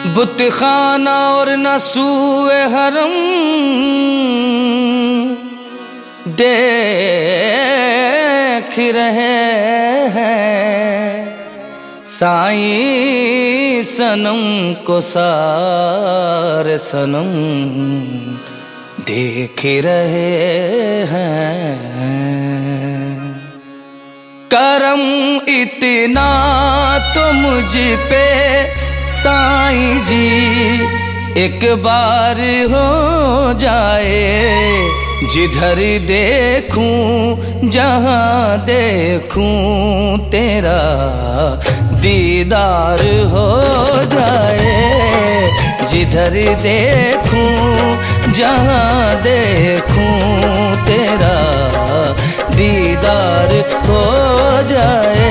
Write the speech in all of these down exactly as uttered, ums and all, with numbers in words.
बुत खाना और न सूए हरम देख रहे हैं साईं सनम को सारे सनम देख रहे हैं। करम इतना तो मुझ पे साईं जी एक बार हो जाए, जिधर देखूं जहां देखूं तेरा दीदार हो जाए, जिधर देखूं जहां देखूं तेरा दीदार हो जाए।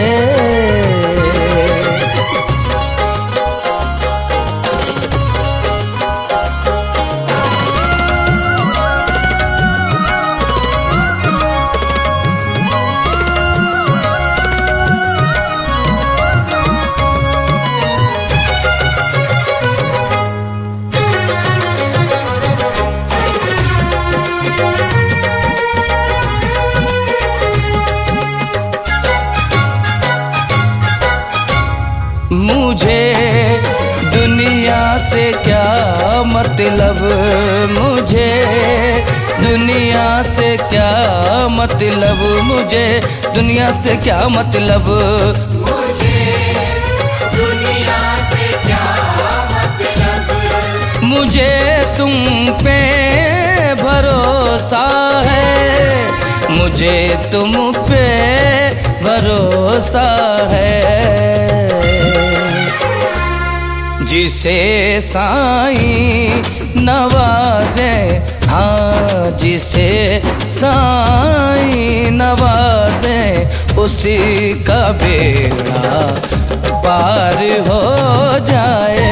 मुझे दुनिया से क्या मतलब, मुझे दुनिया से क्या मतलब, मुझे दुनिया से क्या मतलब, मुझे दुनिया से क्या मतलब, मुझे तुम पे भरोसा है, मुझे तुम पे भरोसा है। जिसे साईं नवाजे, हाँ जिसे साईं नवाजे उसी का बेड़ा पार हो जाए।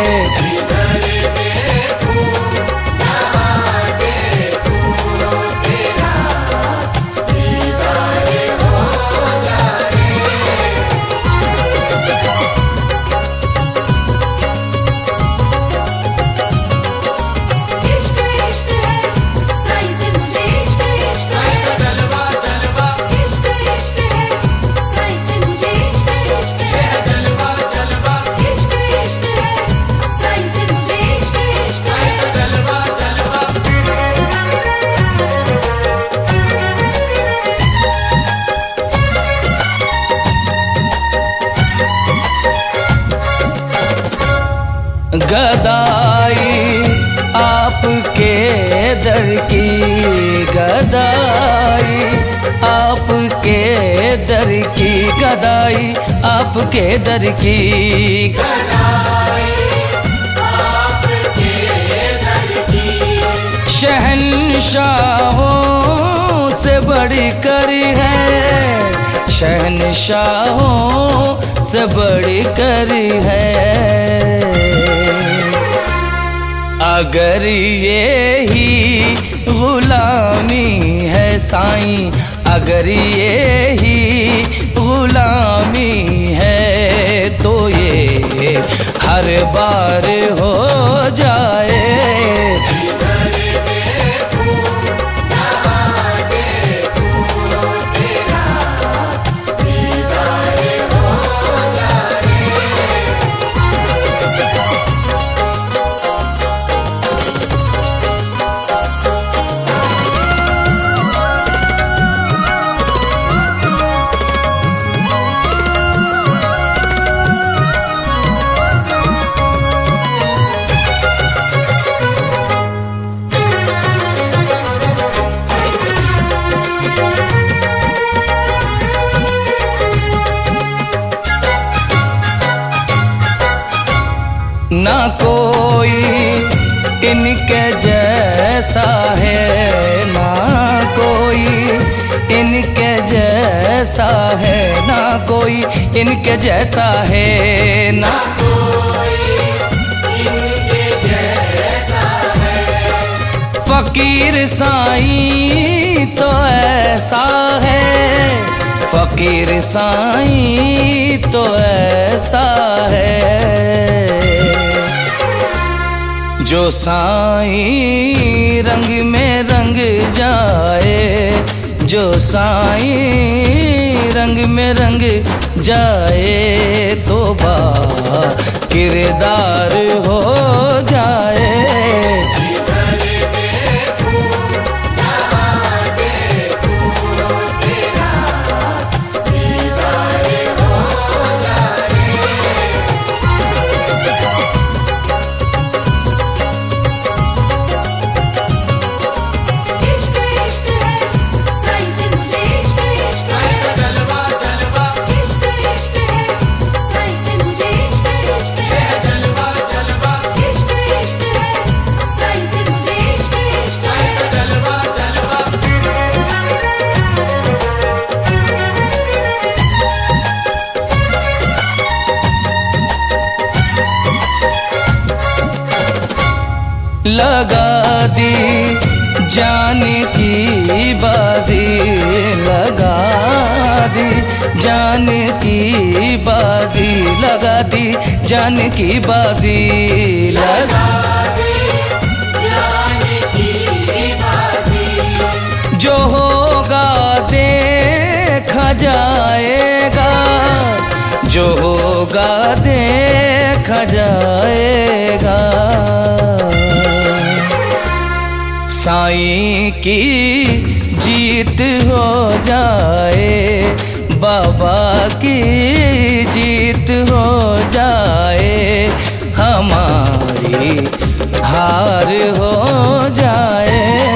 गदाई आपके दर की, गदाई आपके दर की, गदाई आपके दर की, गदाई आपके दर की। शहंशाहों से बढ़कर है, शहंशाहों से बढ़कर है। अगर ये ही गुलामी है साईं, अगर ये ही गुलामी है तो ये हर बार हो जाए। ना कोई इनके जैसा है, ना कोई इनके जैसा है, ना कोई इनके जैसा है, ना कोई इनके जैसा है। फकीर साईं तो ऐसा है, फकीर साईं तो ऐसा है। जो साईं रंग में रंग जाए, जो साईं रंग में रंग जाए, तो बा किरदार हो जाए। लगा दी जान की बाजी, लगा दी जान की बाजी, लगा दी जान की बाजी, लगा दी जान की बाजी। जो होगा देखा जाएगा, जो होगा देखा जाएगा। साईं की जीत हो जाए, बाबा की जीत हो जाए, हमारी हार हो जाए।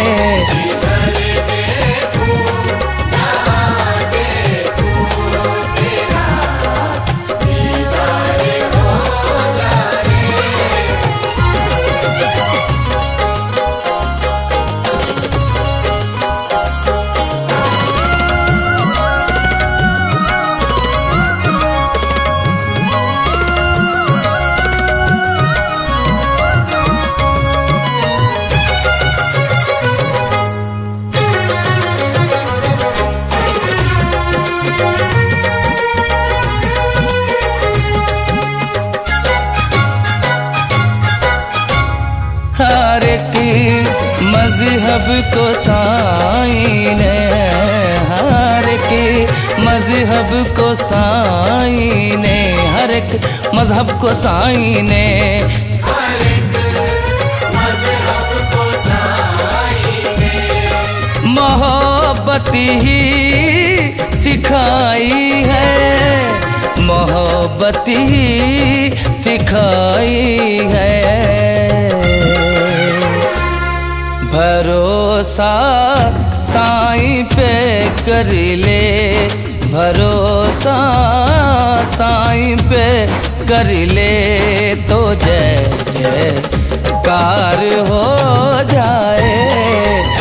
हर एक मजहब को साईं ने, हर एक मजहब को साईं ने, हर एक मजहब को साईं ने, हर एक मजहब को साईं ने मोहब्बत ही सिखाई है, मोहब्बत ही सिखाई है। भरोसा साईं पे कर ले, भरोसा साईं पे कर ले, तो जय जयकार हो जाए।